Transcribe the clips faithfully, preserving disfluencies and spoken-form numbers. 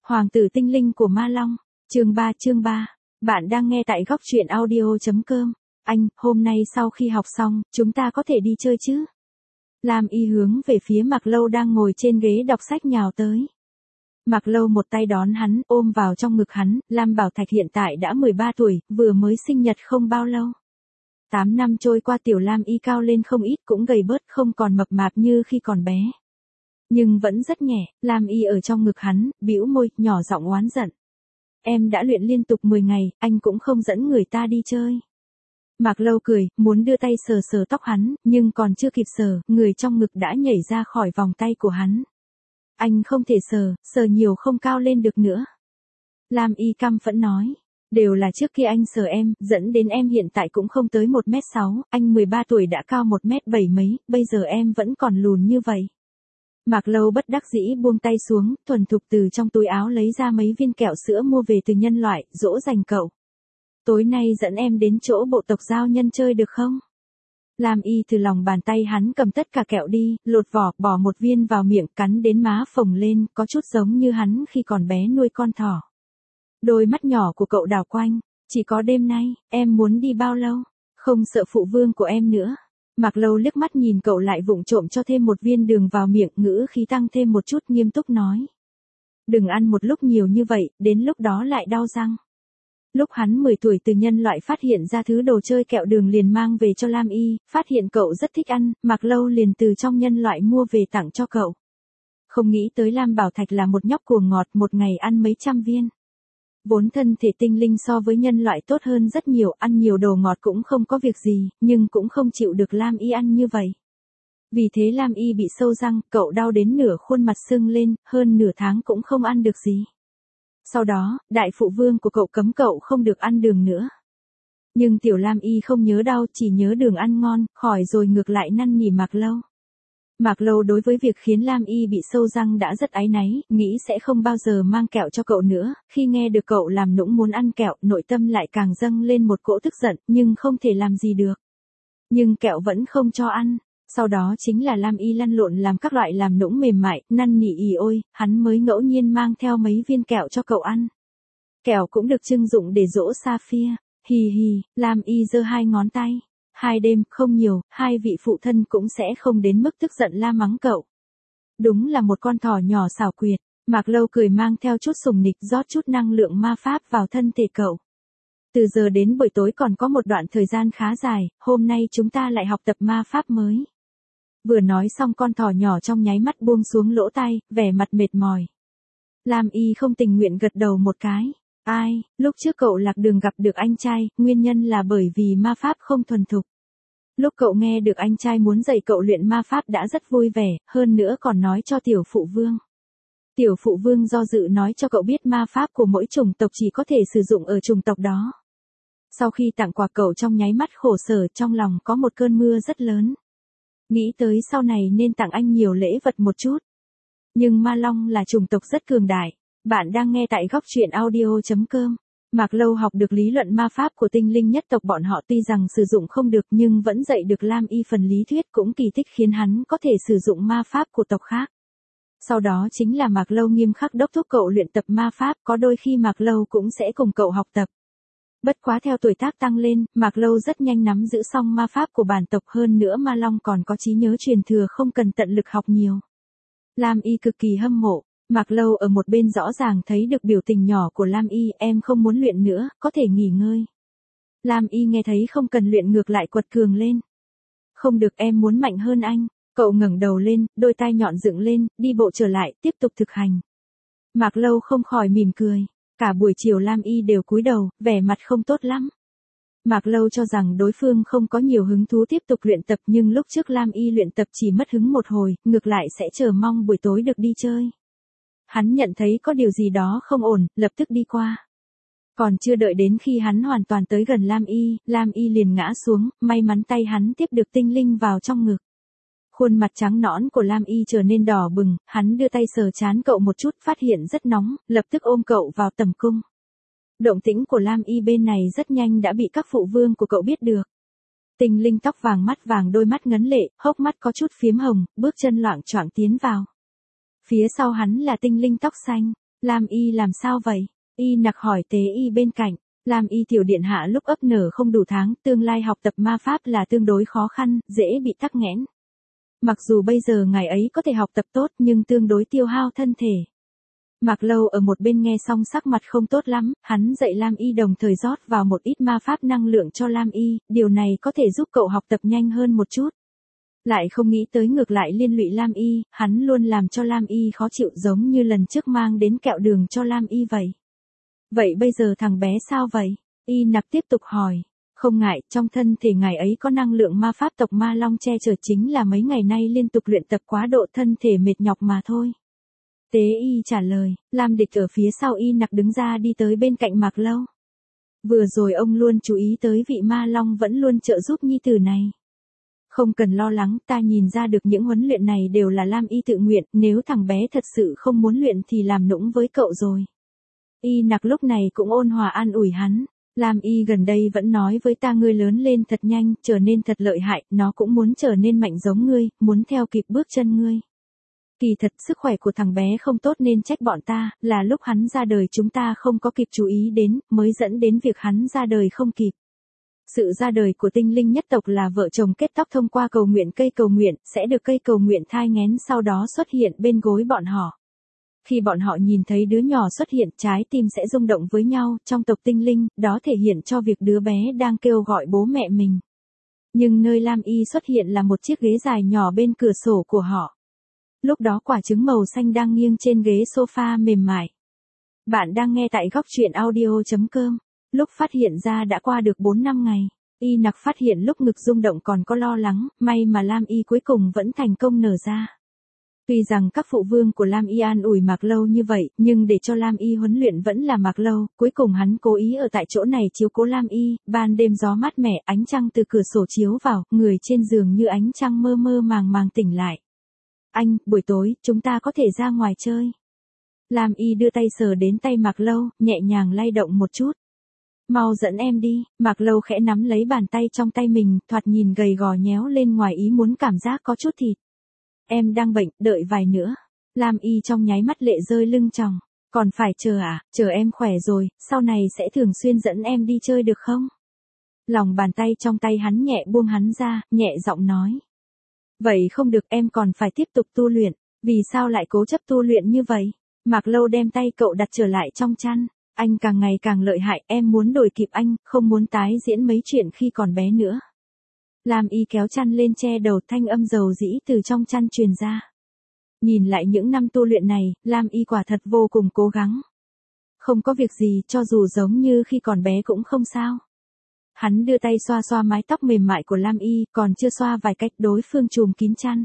Hoàng tử tinh linh của Ma Long, chương ba chương ba. Bạn đang nghe tại góc truyện audio.com. Anh, hôm nay sau khi học xong, chúng ta có thể đi chơi chứ? Lam Y hướng về phía Mạc Lâu đang ngồi trên ghế đọc sách nhào tới. Mạc Lâu một tay đón hắn, ôm vào trong ngực hắn. Lam Bảo Thạch hiện tại đã mười ba tuổi, vừa mới sinh nhật không bao lâu. tám năm trôi qua, tiểu Lam Y cao lên không ít, cũng gầy bớt, không còn mập mạp như khi còn bé. Nhưng vẫn rất nhẹ. Lam Y ở trong ngực hắn, bĩu môi, nhỏ giọng oán giận. Em đã luyện liên tục mười ngày, anh cũng không dẫn người ta đi chơi. Mạc Lâu cười, muốn đưa tay sờ sờ tóc hắn, nhưng còn chưa kịp sờ, người trong ngực đã nhảy ra khỏi vòng tay của hắn. Anh không thể sờ, sờ nhiều không cao lên được nữa. Lam Y căm phẫn nói. Đều là trước kia anh sờ em, dẫn đến em hiện tại cũng không tới một mét sáu, anh mười ba tuổi đã cao một mét bảy mấy, bây giờ em vẫn còn lùn như vậy. Mạc Lâu bất đắc dĩ buông tay xuống, thuần thục từ trong túi áo lấy ra mấy viên kẹo sữa mua về từ nhân loại, dỗ dành cậu. Tối nay dẫn em đến chỗ bộ tộc giao nhân chơi được không? Lam Y từ lòng bàn tay hắn cầm tất cả kẹo đi, lột vỏ, bỏ một viên vào miệng, cắn đến má phồng lên, có chút giống như hắn khi còn bé nuôi con thỏ. Đôi mắt nhỏ của cậu đảo quanh, chỉ có đêm nay, em muốn đi bao lâu? Không sợ phụ vương của em nữa. Mạc Lâu liếc mắt nhìn cậu lại vụng trộm cho thêm một viên đường vào miệng, ngữ khí tăng thêm một chút, nghiêm túc nói. Đừng ăn một lúc nhiều như vậy, đến lúc đó lại đau răng. Lúc hắn mười tuổi từ nhân loại phát hiện ra thứ đồ chơi kẹo đường liền mang về cho Lam Y, phát hiện cậu rất thích ăn, Mạc Lâu liền từ trong nhân loại mua về tặng cho cậu. Không nghĩ tới Lam Bảo Thạch là một nhóc cuồng ngọt, một ngày ăn mấy trăm viên. Vốn thân thể tinh linh so với nhân loại tốt hơn rất nhiều, ăn nhiều đồ ngọt cũng không có việc gì, nhưng cũng không chịu được Lam Y ăn như vậy. Vì thế Lam Y bị sâu răng, cậu đau đến nửa khuôn mặt sưng lên, hơn nửa tháng cũng không ăn được gì. Sau đó, đại phụ vương của cậu cấm cậu không được ăn đường nữa. Nhưng tiểu Lam Y không nhớ đau, chỉ nhớ đường ăn ngon, khỏi rồi ngược lại năn nỉ Mạc Lâu. Mạc Lâu đối với việc khiến Lam Y bị sâu răng đã rất áy náy, nghĩ sẽ không bao giờ mang kẹo cho cậu nữa, khi nghe được cậu làm nũng muốn ăn kẹo, nội tâm lại càng dâng lên một cỗ tức giận, nhưng không thể làm gì được. Nhưng kẹo vẫn không cho ăn, sau đó chính là Lam Y lăn lộn làm các loại làm nũng mềm mại, năn nỉ ì ôi, hắn mới ngẫu nhiên mang theo mấy viên kẹo cho cậu ăn. Kẹo cũng được trưng dụng để dỗ Sapphire, hì hì, Lam Y giơ hai ngón tay. Hai đêm, không nhiều, hai vị phụ thân cũng sẽ không đến mức tức giận la mắng cậu. Đúng là một con thỏ nhỏ xảo quyệt. Mạc Lâu cười mang theo chút sùng nịch, rót chút năng lượng ma pháp vào thân thể cậu. Từ giờ đến buổi tối còn có một đoạn thời gian khá dài, hôm nay chúng ta lại học tập ma pháp mới. Vừa nói xong con thỏ nhỏ trong nháy mắt buông xuống lỗ tai, vẻ mặt mệt mỏi. Lam Y không tình nguyện gật đầu một cái. Ai, lúc trước cậu lạc đường gặp được anh trai, nguyên nhân là bởi vì ma pháp không thuần thục. Lúc cậu nghe được anh trai muốn dạy cậu luyện ma pháp đã rất vui vẻ, hơn nữa còn nói cho tiểu phụ vương. Tiểu phụ vương do dự nói cho cậu biết ma pháp của mỗi chủng tộc chỉ có thể sử dụng ở chủng tộc đó. Sau khi tặng quà cậu trong nháy mắt khổ sở, trong lòng có một cơn mưa rất lớn. Nghĩ tới sau này nên tặng anh nhiều lễ vật một chút. Nhưng Ma Long là chủng tộc rất cường đại. Bạn đang nghe tại góc truyện audio.com. Mạc Lâu học được lý luận ma pháp của tinh linh nhất tộc bọn họ, tuy rằng sử dụng không được nhưng vẫn dạy được Lam Y phần lý thuyết, cũng kỳ tích khiến hắn có thể sử dụng ma pháp của tộc khác. Sau đó chính là Mạc Lâu nghiêm khắc đốc thúc cậu luyện tập ma pháp, có đôi khi Mạc Lâu cũng sẽ cùng cậu học tập. Bất quá theo tuổi tác tăng lên, Mạc Lâu rất nhanh nắm giữ xong ma pháp của bản tộc, hơn nữa Ma Long còn có trí nhớ truyền thừa, không cần tận lực học nhiều. Lam Y cực kỳ hâm mộ. Mạc Lâu ở một bên rõ ràng thấy được biểu tình nhỏ của Lam Y, em không muốn luyện nữa, có thể nghỉ ngơi. Lam Y nghe thấy không cần luyện ngược lại quật cường lên. Không được, em muốn mạnh hơn anh. Cậu ngẩng đầu lên, đôi tai nhọn dựng lên, đi bộ trở lại, tiếp tục thực hành. Mạc Lâu không khỏi mỉm cười. Cả buổi chiều Lam Y đều cúi đầu, vẻ mặt không tốt lắm. Mạc Lâu cho rằng đối phương không có nhiều hứng thú tiếp tục luyện tập, nhưng lúc trước Lam Y luyện tập chỉ mất hứng một hồi, ngược lại sẽ chờ mong buổi tối được đi chơi. Hắn nhận thấy có điều gì đó không ổn, lập tức đi qua. Còn chưa đợi đến khi hắn hoàn toàn tới gần Lam Y, Lam Y liền ngã xuống, may mắn tay hắn tiếp được tinh linh vào trong ngực. Khuôn mặt trắng nõn của Lam Y trở nên đỏ bừng, hắn đưa tay sờ trán cậu một chút, phát hiện rất nóng, lập tức ôm cậu vào tầm cung. Động tĩnh của Lam Y bên này rất nhanh đã bị các phụ vương của cậu biết được. Tinh linh tóc vàng mắt vàng, đôi mắt ngấn lệ, hốc mắt có chút phiếm hồng, bước chân loạng choạng tiến vào. Phía sau hắn là tinh linh tóc xanh. Lam Y làm sao vậy? Y nặc hỏi tế y bên cạnh. Lam Y tiểu điện hạ lúc ấp nở không đủ tháng, tương lai học tập ma pháp là tương đối khó khăn, dễ bị tắc nghẽn. Mặc dù bây giờ ngài ấy có thể học tập tốt nhưng tương đối tiêu hao thân thể. Mạc Lâu ở một bên nghe xong sắc mặt không tốt lắm, hắn dạy Lam Y đồng thời rót vào một ít ma pháp năng lượng cho Lam Y, điều này có thể giúp cậu học tập nhanh hơn một chút. Lại không nghĩ tới ngược lại liên lụy Lam Y, hắn luôn làm cho Lam Y khó chịu giống như lần trước mang đến kẹo đường cho Lam Y vậy. Vậy bây giờ thằng bé sao vậy? Y nặc tiếp tục hỏi. Không ngại, trong thân thể ngài ấy có năng lượng ma pháp tộc Ma Long che chở, chính là mấy ngày nay liên tục luyện tập quá độ thân thể mệt nhọc mà thôi. Tế y trả lời, Lam Địch ở phía sau Y nặc đứng ra đi tới bên cạnh Mạc Lâu. Vừa rồi ông luôn chú ý tới vị Ma Long vẫn luôn trợ giúp nhi tử này. Không cần lo lắng, ta nhìn ra được những huấn luyện này đều là Lam Y tự nguyện, nếu thằng bé thật sự không muốn luyện thì làm nũng với cậu rồi. Y nặc lúc này cũng ôn hòa an ủi hắn. Lam Y gần đây vẫn nói với ta ngươi lớn lên thật nhanh, trở nên thật lợi hại, nó cũng muốn trở nên mạnh giống ngươi, muốn theo kịp bước chân ngươi. Kỳ thật sức khỏe của thằng bé không tốt nên trách bọn ta, là lúc hắn ra đời chúng ta không có kịp chú ý đến, mới dẫn đến việc hắn ra đời không kịp. Sự ra đời của tinh linh nhất tộc là vợ chồng kết tóc thông qua cầu nguyện cây cầu nguyện, sẽ được cây cầu nguyện thai nghén sau đó xuất hiện bên gối bọn họ. Khi bọn họ nhìn thấy đứa nhỏ xuất hiện, trái tim sẽ rung động với nhau, trong tộc tinh linh, đó thể hiện cho việc đứa bé đang kêu gọi bố mẹ mình. Nhưng nơi Lam Y xuất hiện là một chiếc ghế dài nhỏ bên cửa sổ của họ. Lúc đó quả trứng màu xanh đang nghiêng trên ghế sofa mềm mại. Bạn đang nghe tại góc truyện audio chấm com. Lúc phát hiện ra đã qua được bốn năm ngày. Y nặc phát hiện lúc ngực rung động còn có lo lắng, may mà Lam Y cuối cùng vẫn thành công nở ra. Tuy rằng các phụ vương của Lam Y an ủi Mạc Lâu như vậy, nhưng để cho Lam Y huấn luyện vẫn là Mạc Lâu, cuối cùng hắn cố ý ở tại chỗ này chiếu cố Lam Y, ban đêm gió mát mẻ, ánh trăng từ cửa sổ chiếu vào, người trên giường như ánh trăng mơ mơ màng màng tỉnh lại. Anh, buổi tối, chúng ta có thể ra ngoài chơi. Lam Y đưa tay sờ đến tay Mạc Lâu, nhẹ nhàng lay động một chút. Mau dẫn em đi, Mạc Lâu khẽ nắm lấy bàn tay trong tay mình, thoạt nhìn gầy gò nhéo lên ngoài ý muốn cảm giác có chút thịt. Em đang bệnh, đợi vài nữa. Lam Y trong nháy mắt lệ rơi lưng tròng. Còn phải chờ à, chờ em khỏe rồi, sau này sẽ thường xuyên dẫn em đi chơi được không? Lòng bàn tay trong tay hắn nhẹ buông hắn ra, nhẹ giọng nói. Vậy không được, em còn phải tiếp tục tu luyện. Vì sao lại cố chấp tu luyện như vậy? Mạc Lâu đem tay cậu đặt trở lại trong chăn. Anh càng ngày càng lợi hại, em muốn đuổi kịp anh, không muốn tái diễn mấy chuyện khi còn bé nữa. Lam Y kéo chăn lên che đầu, thanh âm dầu dĩ từ trong chăn truyền ra. Nhìn lại những năm tu luyện này, Lam Y quả thật vô cùng cố gắng. Không có việc gì, cho dù giống như khi còn bé cũng không sao. Hắn đưa tay xoa xoa mái tóc mềm mại của Lam Y, còn chưa xoa vài cách đối phương trùm kín chăn.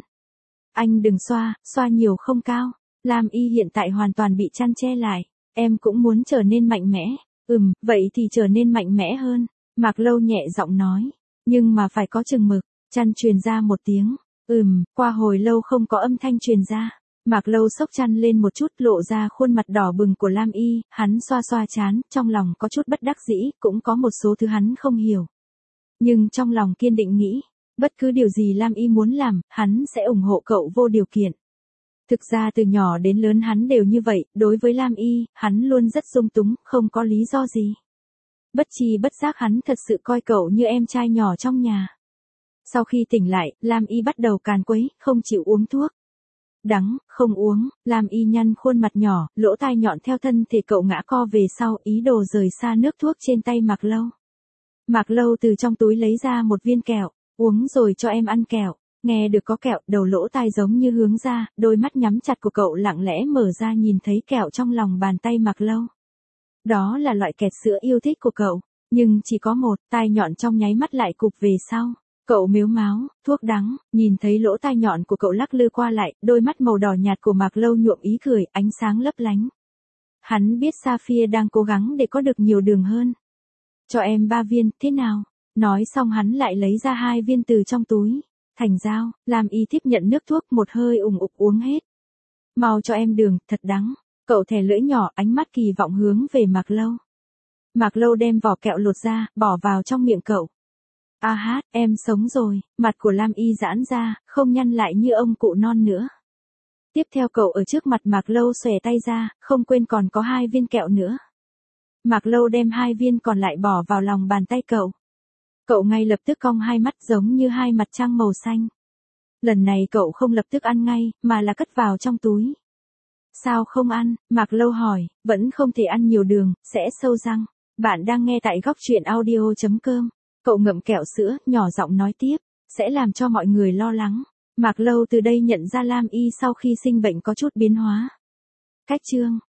Anh đừng xoa, xoa nhiều không cao. Lam Y hiện tại hoàn toàn bị chăn che lại. Em cũng muốn trở nên mạnh mẽ. Ừm, vậy thì trở nên mạnh mẽ hơn. Mạc Lâu nhẹ giọng nói. Nhưng mà phải có chừng mực. Chăn truyền ra một tiếng. Ừm, qua hồi lâu không có âm thanh truyền ra. Mạc Lâu xốc chăn lên một chút, lộ ra khuôn mặt đỏ bừng của Lam Y, hắn xoa xoa trán, trong lòng có chút bất đắc dĩ, cũng có một số thứ hắn không hiểu. Nhưng trong lòng kiên định nghĩ, bất cứ điều gì Lam Y muốn làm, hắn sẽ ủng hộ cậu vô điều kiện. Thực ra từ nhỏ đến lớn hắn đều như vậy, đối với Lam Y, hắn luôn rất dung túng, không có lý do gì. Bất chi bất giác hắn thật sự coi cậu như em trai nhỏ trong nhà. Sau khi tỉnh lại, Lam Y bắt đầu càn quấy, không chịu uống thuốc. Đắng, không uống, Lam Y nhăn khuôn mặt nhỏ, lỗ tai nhọn theo thân thể cậu ngã co về sau, ý đồ rời xa nước thuốc trên tay Mạc Lâu. Mạc Lâu từ trong túi lấy ra một viên kẹo, uống rồi cho em ăn kẹo. Nghe được có kẹo, đầu lỗ tai giống như hướng ra, đôi mắt nhắm chặt của cậu lặng lẽ mở ra nhìn thấy kẹo trong lòng bàn tay Mạc Lâu. Đó là loại kẹt sữa yêu thích của cậu, nhưng chỉ có một, tai nhọn trong nháy mắt lại cụp về sau. Cậu mếu máo, thuốc đắng, nhìn thấy lỗ tai nhọn của cậu lắc lư qua lại, đôi mắt màu đỏ nhạt của Mạc Lâu nhuộm ý cười, ánh sáng lấp lánh. Hắn biết Sapphire đang cố gắng để có được nhiều đường hơn. Cho em ba viên, thế nào? Nói xong hắn lại lấy ra hai viên từ trong túi. Thành dao, Lam Y tiếp nhận nước thuốc một hơi ủng ục uống hết. Mau cho em đường, thật đắng. Cậu thè lưỡi nhỏ, ánh mắt kỳ vọng hướng về Mạc Lâu. Mạc Lâu đem vỏ kẹo lột ra, bỏ vào trong miệng cậu. A hát, em sống rồi, mặt của Lam Y giãn ra, không nhăn lại như ông cụ non nữa. Tiếp theo cậu ở trước mặt Mạc Lâu xòe tay ra, không quên còn có hai viên kẹo nữa. Mạc Lâu đem hai viên còn lại bỏ vào lòng bàn tay cậu. Cậu ngay lập tức cong hai mắt giống như hai mặt trăng màu xanh. Lần này cậu không lập tức ăn ngay, mà là cất vào trong túi. Sao không ăn? Mạc Lâu hỏi, vẫn không thể ăn nhiều đường, sẽ sâu răng. Bạn đang nghe tại góc truyện audio.com. Cậu ngậm kẹo sữa, nhỏ giọng nói tiếp, sẽ làm cho mọi người lo lắng. Mạc Lâu từ đây nhận ra Lam Y sau khi sinh bệnh có chút biến hóa. Cách chương